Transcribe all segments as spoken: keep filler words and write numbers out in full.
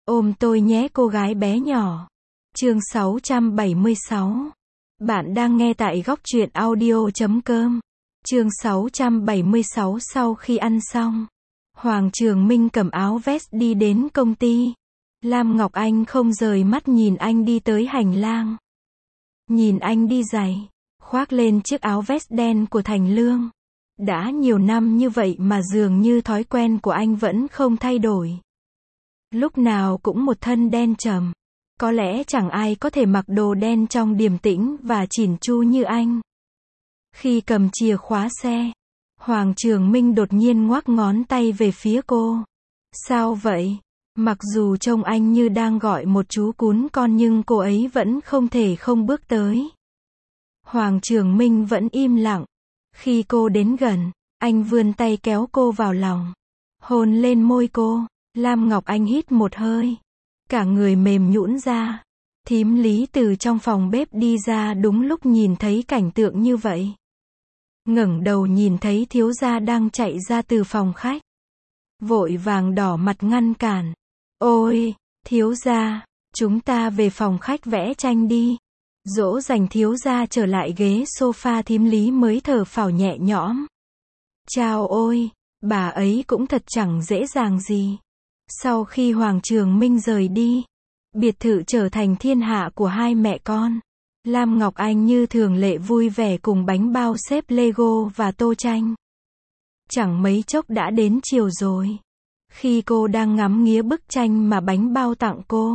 Ôm tôi nhé cô gái bé nhỏ. Chương sáu trăm bảy mươi sáu. Bạn đang nghe tại góc truyện audio chấm com. Chương sáu trăm bảy mươi sáu. Sau khi ăn xong, Hoàng Trường Minh cầm áo vest đi đến công ty. Lam Ngọc Anh không rời mắt nhìn anh đi tới hành lang. Nhìn anh đi giày, khoác lên chiếc áo vest đen của Thành Lương. Đã nhiều năm như vậy mà dường như thói quen của anh vẫn không thay đổi. Lúc nào cũng một thân đen trầm. Có lẽ chẳng ai có thể mặc đồ đen trông điềm tĩnh và chỉn chu như anh. Khi cầm chìa khóa xe, Hoàng Trường Minh đột nhiên ngoắc ngón tay về phía cô. Sao vậy? Mặc dù trông anh như đang gọi một chú cún con nhưng cô ấy vẫn không thể không bước tới. Hoàng Trường Minh vẫn im lặng. Khi cô đến gần, anh vươn tay kéo cô vào lòng. Hôn lên môi cô. Lam Ngọc Anh hít một hơi. Cả người mềm nhũn ra. Thím Lý từ trong phòng bếp đi ra đúng lúc nhìn thấy cảnh tượng như vậy. Ngẩng đầu nhìn thấy thiếu gia đang chạy ra từ phòng khách. Vội vàng đỏ mặt ngăn cản. Ôi, thiếu gia, chúng ta về phòng khách vẽ tranh đi. Dỗ dành thiếu gia trở lại ghế sofa, thím Lý mới thở phào nhẹ nhõm. Chao ôi, bà ấy cũng thật chẳng dễ dàng gì. Sau khi Hoàng Trường Minh rời đi, biệt thự trở thành thiên hạ của hai mẹ con. Lam Ngọc Anh như thường lệ vui vẻ cùng bánh bao xếp Lego và tô tranh. Chẳng mấy chốc đã đến chiều rồi. Khi cô đang ngắm nghía bức tranh mà bánh bao tặng cô,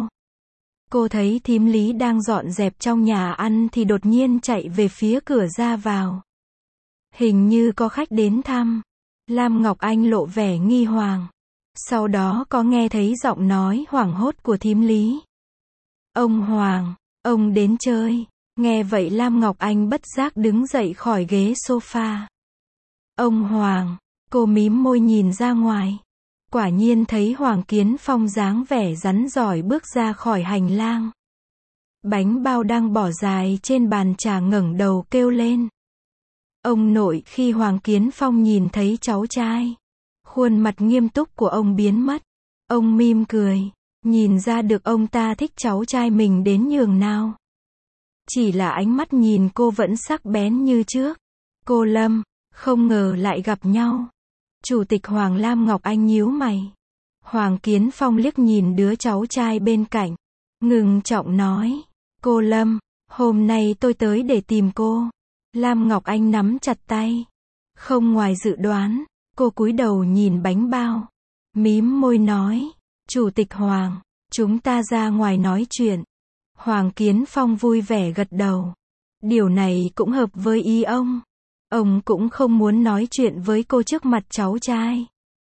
cô thấy thím Lý đang dọn dẹp trong nhà ăn thì đột nhiên chạy về phía cửa ra vào. Hình như có khách đến thăm. Lam Ngọc Anh lộ vẻ nghi hoàng. Sau đó có nghe thấy giọng nói hoảng hốt của thím Lý. Ông Hoàng, ông đến chơi. Nghe vậy Lam Ngọc Anh bất giác đứng dậy khỏi ghế sofa. Ông Hoàng, cô mím môi nhìn ra ngoài. Quả nhiên thấy Hoàng Kiến Phong dáng vẻ rắn giỏi bước ra khỏi hành lang. Bánh bao đang bỏ dài trên bàn trà ngẩng đầu kêu lên. Ông nội. Khi Hoàng Kiến Phong nhìn thấy cháu trai, khuôn mặt nghiêm túc của ông biến mất. Ông mỉm cười, nhìn ra được ông ta thích cháu trai mình đến nhường nào. Chỉ là ánh mắt nhìn cô vẫn sắc bén như trước. Cô Lâm, không ngờ lại gặp nhau. Chủ tịch Hoàng. Lam Ngọc Anh nhíu mày. Hoàng Kiến Phong liếc nhìn đứa cháu trai bên cạnh, ngừng trọng nói. Cô Lâm, hôm nay tôi tới để tìm cô. Lam Ngọc Anh nắm chặt tay. Không ngoài dự đoán, cô cúi đầu nhìn bánh bao, mím môi nói. Chủ tịch Hoàng, chúng ta ra ngoài nói chuyện. Hoàng Kiến Phong vui vẻ gật đầu. Điều này cũng hợp với ý ông. Ông cũng không muốn nói chuyện với cô trước mặt cháu trai.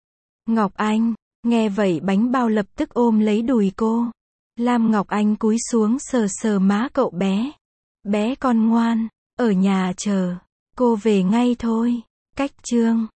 Ngọc Anh, nghe vậy bánh bao lập tức ôm lấy đùi cô. Lam Ngọc Anh cúi xuống sờ sờ má cậu bé. Bé con ngoan, ở nhà chờ, cô về ngay thôi. Cách chương